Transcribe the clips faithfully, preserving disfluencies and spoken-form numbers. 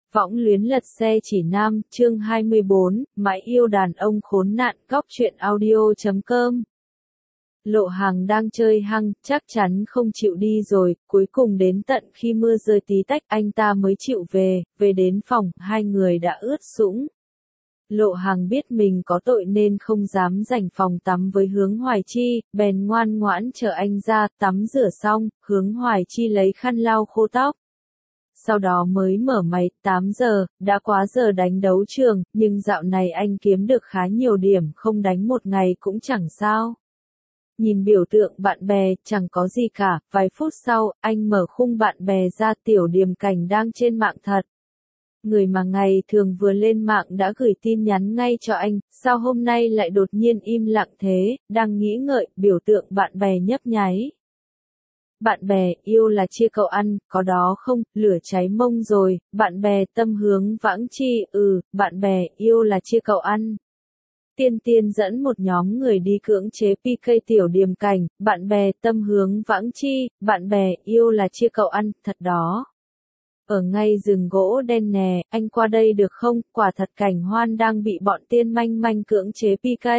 Võng luyến lật xe chỉ nam, chương hai mươi bốn, mãi yêu đàn ông khốn nạn, góc truyện audio chấm com. Lộ Hằng đang chơi hăng, chắc chắn không chịu đi rồi, cuối cùng đến tận khi mưa rơi tí tách anh ta mới chịu về, về đến phòng, hai người đã ướt sũng. Lộ Hằng biết mình có tội nên không dám rảnh phòng tắm với Hướng Hoài Chi, bèn ngoan ngoãn chờ anh ra, tắm rửa xong, Hướng Hoài Chi lấy khăn lau khô tóc. Sau đó mới mở máy, tám giờ, đã quá giờ đánh đấu trường, nhưng dạo này anh kiếm được khá nhiều điểm, không đánh một ngày cũng chẳng sao. Nhìn biểu tượng bạn bè, chẳng có gì cả, vài phút sau, anh mở khung bạn bè ra, Tiểu Điềm Cảnh đang trên mạng thật. Người mà ngày thường vừa lên mạng đã gửi tin nhắn ngay cho anh, sao hôm nay lại đột nhiên im lặng thế, đang nghĩ ngợi, biểu tượng bạn bè nhấp nháy. Bạn bè, yêu là chia cậu ăn, có đó không, lửa cháy mông rồi, bạn bè tâm hướng vãng chi, ừ, bạn bè, yêu là chia cậu ăn. Tiên Tiên dẫn một nhóm người đi cưỡng chế pê ca Tiểu Điềm Cảnh, bạn bè tâm hướng vãng chi, bạn bè, yêu là chia cậu ăn, thật đó. Ở ngay rừng gỗ đen nè, anh qua đây được không, quả thật Cảnh Hoan đang bị bọn Tiên Manh Manh cưỡng chế pê ca.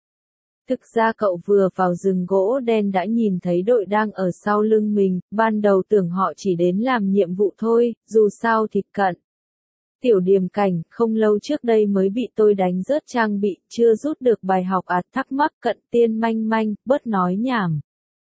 Thực ra cậu vừa vào rừng gỗ đen đã nhìn thấy đội đang ở sau lưng mình, ban đầu tưởng họ chỉ đến làm nhiệm vụ thôi, dù sao thì cận. Tiểu Điềm Cảnh, không lâu trước đây mới bị tôi đánh rớt trang bị, chưa rút được bài học à, thắc mắc Cận Tiên Manh Manh, bớt nói nhảm.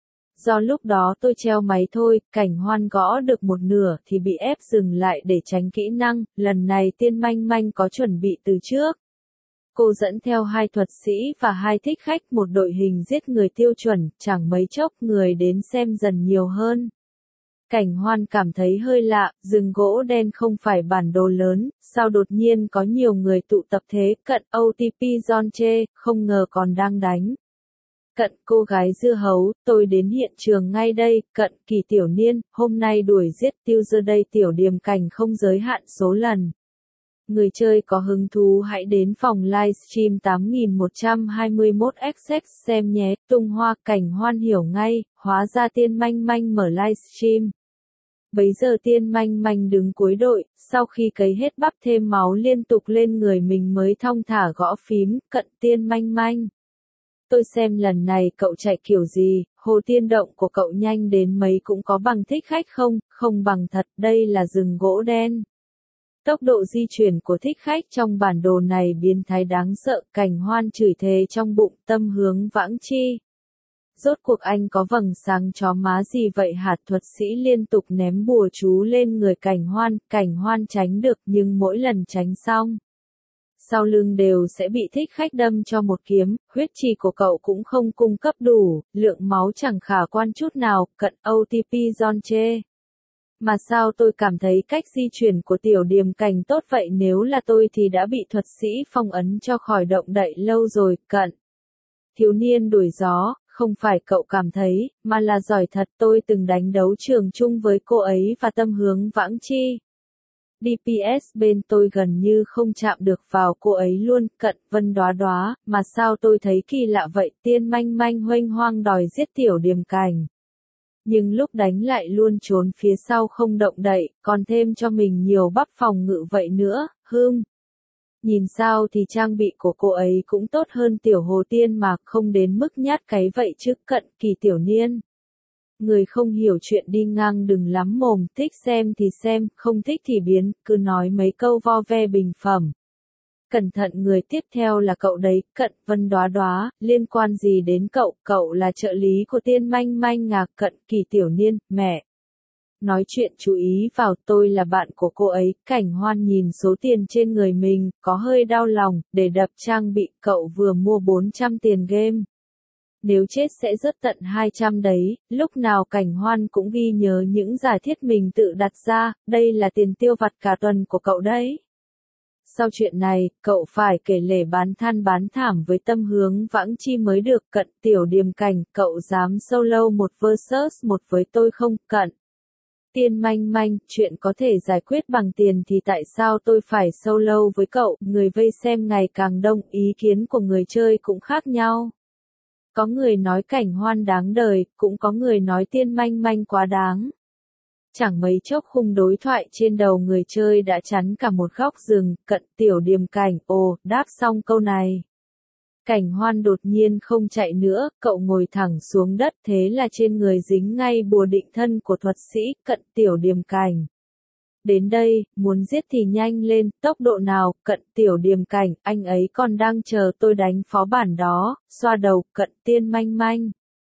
Do lúc đó tôi treo máy thôi, Cảnh Hoan gõ được một nửa thì bị ép dừng lại để tránh kỹ năng, lần này Tiên Manh Manh có chuẩn bị từ trước. Cô dẫn theo hai thuật sĩ và hai thích khách, một đội hình giết người tiêu chuẩn, chẳng mấy chốc người đến xem dần nhiều hơn. Cảnh Hoan cảm thấy hơi lạ, rừng gỗ đen không phải bản đồ lớn, sao đột nhiên có nhiều người tụ tập thế, Cận ô tê pê John chê, không ngờ còn đang đánh. Cận, cô gái dưa hấu, tôi đến hiện trường ngay đây, Cận, Kỳ Tiểu Niên, hôm nay đuổi giết tiêu giờ đây Tiểu Điềm Cảnh không giới hạn số lần. Người chơi có hứng thú hãy đến phòng livestream tám nghìn một trăm hai mươi mốt x x xem nhé, tung hoa. Cảnh Hoan hiểu ngay, hóa ra Tiên Manh Manh mở livestream. Bấy giờ Tiên Manh Manh đứng cuối đội, sau khi cấy hết bắp thêm máu liên tục lên người mình mới thong thả gõ phím, Cận Tiên Manh Manh. Tôi xem lần này cậu chạy kiểu gì, hồ tiên động của cậu nhanh đến mấy cũng có bằng thích khách không, không bằng thật, đây là rừng gỗ đen. Tốc độ di chuyển của thích khách trong bản đồ này biến thái đáng sợ, Cảnh Hoan chửi thề trong bụng, tâm hướng vãng chi. Rốt cuộc anh có vầng sáng chó má gì vậy hạt, thuật sĩ liên tục ném bùa chú lên người Cảnh Hoan, Cảnh Hoan tránh được nhưng mỗi lần tránh xong. Sau lưng đều sẽ bị thích khách đâm cho một kiếm, huyết trì của cậu cũng không cung cấp đủ, lượng máu chẳng khả quan chút nào, Cận ô tê pê John chê. Mà sao tôi cảm thấy cách di chuyển của Tiểu Điềm Cảnh tốt vậy, nếu là tôi thì đã bị thuật sĩ phong ấn cho khỏi động đậy lâu rồi, Cận. Thiếu niên đuổi gió, không phải cậu cảm thấy, mà là giỏi thật, tôi từng đánh đấu trường chung với cô ấy và tâm hướng vãng chi. đê pê ét bên tôi gần như không chạm được vào cô ấy luôn, Cận, Vân Đóa Đóa, mà sao tôi thấy kỳ lạ vậy, Tiên Manh Manh huênh hoang đòi giết Tiểu Điềm Cảnh. Nhưng lúc đánh lại luôn trốn phía sau không động đậy, còn thêm cho mình nhiều bắp phòng ngự vậy nữa, hương. Nhìn sao thì trang bị của cô ấy cũng tốt hơn Tiểu Hồ Tiên mà, không đến mức nhát cái vậy chứ, Cận, Kỳ Tiểu Niên. Người không hiểu chuyện đi ngang đừng lắm mồm, thích xem thì xem, không thích thì biến, cứ nói mấy câu vo ve bình phẩm. Cẩn thận, người tiếp theo là cậu đấy, Cận, Vân Đóa Đóa, liên quan gì đến cậu, cậu là trợ lý của Tiên Manh Manh à, Cận, Kỳ Tiểu Niên, mẹ. Nói chuyện chú ý vào, tôi là bạn của cô ấy, Cảnh Hoan nhìn số tiền trên người mình, có hơi đau lòng, để đập trang bị, cậu vừa mua bốn trăm tiền game. Nếu chết sẽ rớt tận hai trăm đấy, lúc nào Cảnh Hoan cũng ghi nhớ những giả thiết mình tự đặt ra, đây là tiền tiêu vặt cả tuần của cậu đấy. Sau chuyện này, cậu phải kể lể bán than bán thảm với tâm hướng vãng chi mới được, Cận, Tiểu Điềm Cảnh, cậu dám solo một versus một với tôi không, Cận. Tiên Manh Manh, chuyện có thể giải quyết bằng tiền thì tại sao tôi phải solo với cậu, người vây xem ngày càng đông, ý kiến của người chơi cũng khác nhau. Có người nói Cảnh Hoan đáng đời, cũng có người nói Tiên Manh Manh quá đáng. Chẳng mấy chốc khung đối thoại trên đầu người chơi đã chắn cả một góc rừng, Cận Tiểu Điềm Cảnh, ồ, đáp xong câu này. Cảnh Hoan đột nhiên không chạy nữa, cậu ngồi thẳng xuống đất, thế là trên người dính ngay bùa định thân của thuật sĩ, Cận Tiểu Điềm Cảnh. Đến đây, muốn giết thì nhanh lên, tốc độ nào, Cận Tiểu Điềm Cảnh, anh ấy còn đang chờ tôi đánh phó bản đó, xoa đầu, Cận Tiên Manh Manh.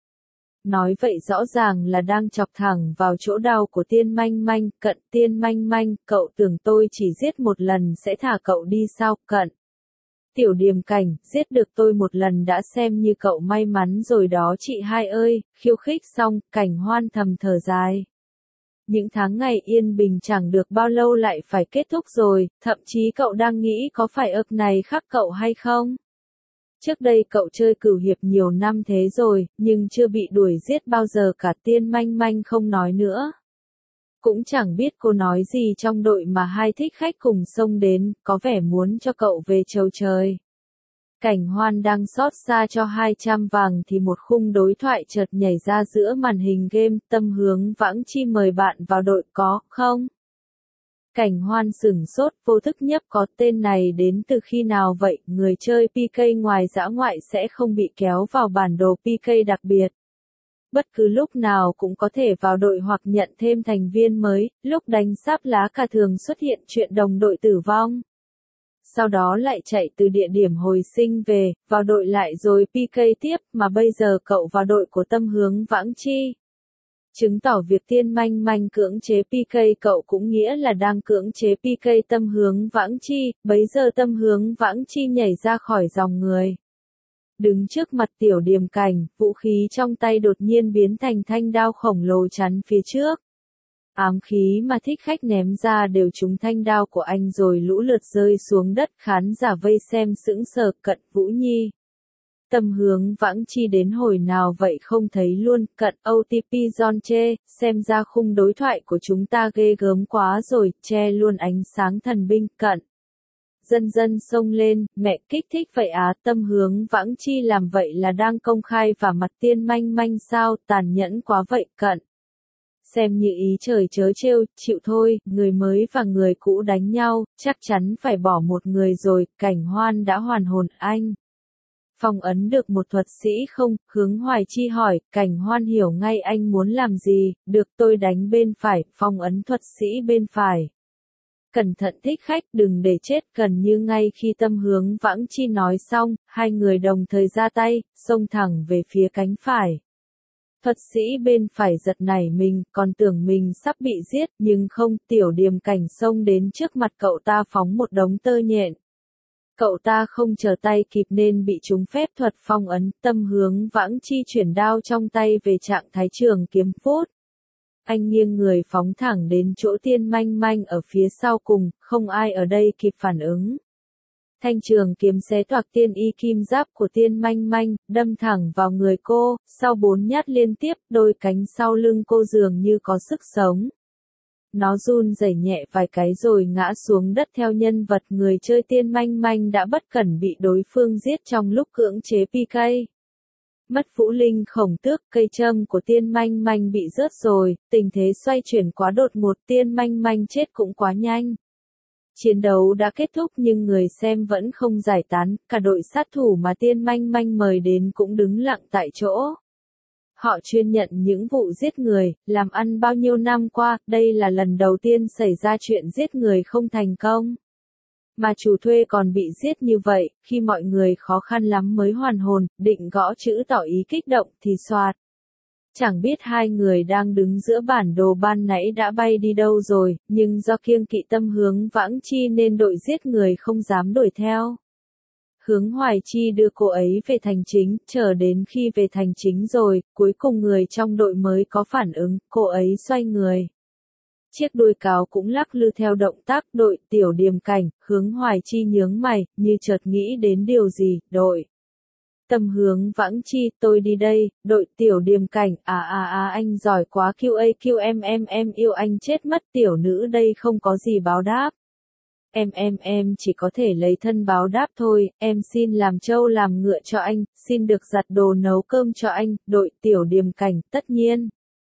Nói vậy rõ ràng là đang chọc thẳng vào chỗ đau của Tiên Manh Manh, Cận Tiên Manh Manh, cậu tưởng tôi chỉ giết một lần sẽ thả cậu đi sao, Cận Tiểu Điềm Cảnh, giết được tôi một lần đã xem như cậu may mắn rồi đó chị hai ơi, khiêu khích xong, Cảnh Hoan thầm thở dài. Những tháng ngày yên bình chẳng được bao lâu lại phải kết thúc rồi, thậm chí cậu đang nghĩ có phải ức này khắc cậu hay không? Trước đây cậu chơi cửu hiệp nhiều năm thế rồi, nhưng chưa bị đuổi giết bao giờ cả. Tiên Manh Manh không nói nữa. Cũng chẳng biết cô nói gì trong đội mà hai thích khách cùng xông đến, có vẻ muốn cho cậu về chầu trời. Cảnh Hoan đang xót xa cho hai trăm vàng thì một khung đối thoại chợt nhảy ra giữa màn hình game, Tâm Hướng Vãng Chi mời bạn vào đội có, không? Cảnh Hoan sửng sốt, vô thức nhấp có tên này đến từ khi nào vậy, người chơi pê ca ngoài dã ngoại sẽ không bị kéo vào bản đồ pê ca đặc biệt. Bất cứ lúc nào cũng có thể vào đội hoặc nhận thêm thành viên mới, lúc đánh sáp lá cà thường xuất hiện chuyện đồng đội tử vong. Sau đó lại chạy từ địa điểm hồi sinh về, vào đội lại rồi pê ca tiếp, mà bây giờ cậu vào đội của Tâm Hướng Vãng Chi. Chứng tỏ việc Tiên Manh Manh cưỡng chế pê ca cậu cũng nghĩa là đang cưỡng chế pê ca Tâm Hướng Vãng Chi, bấy giờ Tâm Hướng Vãng Chi nhảy ra khỏi dòng người. Đứng trước mặt Tiểu Điềm Cảnh, vũ khí trong tay đột nhiên biến thành thanh đao khổng lồ chắn phía trước. Ám khí mà thích khách ném ra đều trúng thanh đao của anh rồi lũ lượt rơi xuống đất, khán giả vây xem sững sờ. Cận Vũ Nhi. Tâm Hướng Vãng Chi đến hồi nào vậy không thấy luôn, Cận ô tê pê John chê, xem ra khung đối thoại của chúng ta ghê gớm quá rồi, che luôn ánh sáng thần binh. Cận Dân Dân xông lên, mẹ kích thích vậy á, Tâm Hướng Vãng Chi làm vậy là đang công khai vả mặt Tiên Manh Manh sao, tàn nhẫn quá vậy. Cận xem như ý trời chớ trêu, chịu thôi, người mới và người cũ đánh nhau, chắc chắn phải bỏ một người rồi. Cảnh Hoan đã hoàn hồn. Anh phong ấn được một thuật sĩ không? Hướng Hoài Chi hỏi. Cảnh Hoan hiểu ngay anh muốn làm gì. Được, tôi đánh bên phải, phong ấn thuật sĩ bên phải. Cẩn thận thích khách, đừng để chết. Gần như ngay khi Tâm Hướng Vãng Chi nói xong, hai người đồng thời ra tay, xông thẳng về phía cánh phải. Thuật sĩ bên phải giật nảy mình, còn tưởng mình sắp bị giết, nhưng không, Tiểu Điềm Cảnh xông đến trước mặt cậu ta phóng một đống tơ nhện. Cậu ta không chờ tay kịp nên bị trúng phép thuật phong ấn. Tâm Hướng Vãng Chi chuyển đao trong tay về trạng thái trường kiếm phút. Anh nghiêng người phóng thẳng đến chỗ Tiên Manh Manh ở phía sau cùng, không ai ở đây kịp phản ứng. Thanh trường kiếm xé toạc tiên y kim giáp của Tiên Manh Manh, đâm thẳng vào người cô, sau bốn nhát liên tiếp, đôi cánh sau lưng cô dường như có sức sống. Nó run rẩy nhẹ vài cái rồi ngã xuống đất theo nhân vật người chơi Tiên Manh Manh đã bất cẩn bị đối phương giết trong lúc cưỡng chế pê ca. Mất Vũ Linh Khổng Tước, cây châm của Tiên Manh Manh bị rớt rồi, tình thế xoay chuyển quá đột ngột, Tiên Manh Manh chết cũng quá nhanh. Chiến đấu đã kết thúc nhưng người xem vẫn không giải tán, cả đội sát thủ mà Tiên Manh Manh mời đến cũng đứng lặng tại chỗ. Họ chuyên nhận những vụ giết người, làm ăn bao nhiêu năm qua, đây là lần đầu tiên xảy ra chuyện giết người không thành công. Mà chủ thuê còn bị giết như vậy, khi mọi người khó khăn lắm mới hoàn hồn, định gõ chữ tỏ ý kích động thì xoạt. Chẳng biết hai người đang đứng giữa bản đồ ban nãy đã bay đi đâu rồi, nhưng do kiêng kỵ Tâm Hướng Vãng Chi nên đội giết người không dám đuổi theo. Hướng Hoài Chi đưa cô ấy về thành chính, chờ đến khi về thành chính rồi, cuối cùng người trong đội mới có phản ứng, cô ấy xoay người. Chiếc đuôi cáo cũng lắc lư theo động tác đội. Tiểu Điềm Cảnh, Hướng Hoài Chi nhướng mày, như chợt nghĩ đến điều gì. Đội Tâm Hướng Vãng Chi, tôi đi đây. Đội Tiểu Điềm Cảnh, à à à anh giỏi quá, Q A Q em em em yêu anh chết mất. Tiểu nữ đây không có gì báo đáp. Em em em chỉ có thể lấy thân báo đáp thôi, em xin làm trâu làm ngựa cho anh, xin được giặt đồ nấu cơm cho anh. Đội Tiểu Điềm Cảnh, tất nhiên.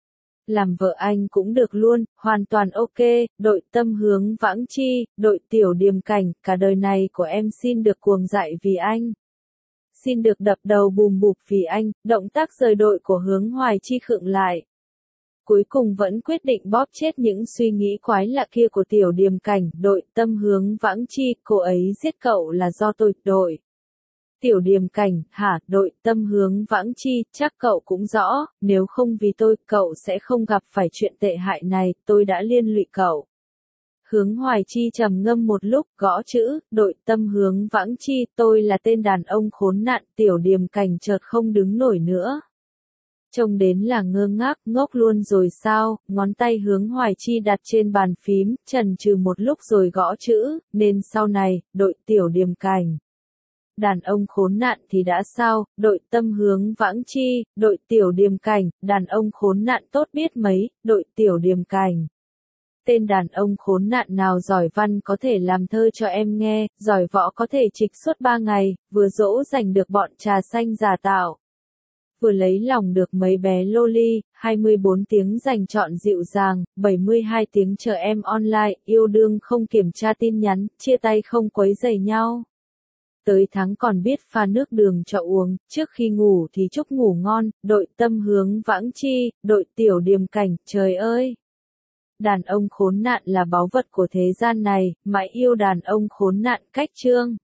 Làm vợ anh cũng được luôn, hoàn toàn ok, đội tâm hướng vãng chi, đội tiểu điềm cảnh, cả đời này của em xin được cuồng dại vì anh. Xin được đập đầu bùm bụp vì anh, động tác rời đội của Hướng Hoài Chi khựng lại. Cuối cùng vẫn quyết định bóp chết những suy nghĩ quái lạ kia của tiểu điềm cảnh, đội tâm hướng vãng chi, cô ấy giết cậu là do tôi, đội. Tiểu điềm cảnh, hả, đội tâm hướng vãng chi, chắc cậu cũng rõ, nếu không vì tôi, cậu sẽ không gặp phải chuyện tệ hại này, tôi đã liên lụy cậu. Hướng Hoài Chi trầm ngâm một lúc, gõ chữ, đội tâm hướng vãng chi, tôi là tên đàn ông khốn nạn, tiểu điềm cảnh chợt không đứng nổi nữa. Trông đến là ngơ ngác, ngốc luôn rồi sao, ngón tay Hướng Hoài Chi đặt trên bàn phím, chần chừ một lúc rồi gõ chữ, nên sau này, đội tiểu điềm cảnh. Đàn ông khốn nạn thì đã sao, đội tâm hướng vãng chi, đội tiểu điềm cảnh, đàn ông khốn nạn tốt biết mấy, đội tiểu điềm cảnh. Tên đàn ông khốn nạn nào giỏi văn có thể làm thơ cho em nghe, giỏi võ có thể trịch suốt ba ngày, vừa dỗ dành được bọn trà xanh giả tạo. Vừa lấy lòng được mấy bé loli, hai mươi bốn tiếng dành trọn dịu dàng, bảy mươi hai tiếng chờ em online, yêu đương không kiểm tra tin nhắn, chia tay không quấy rầy nhau. Tới tháng còn biết pha nước đường cho uống, trước khi ngủ thì chúc ngủ ngon, đội tâm hướng vãng chi, đội tiểu điềm cảnh, trời ơi! Đàn ông khốn nạn là báu vật của thế gian này, mãi yêu đàn ông khốn nạn cách chương.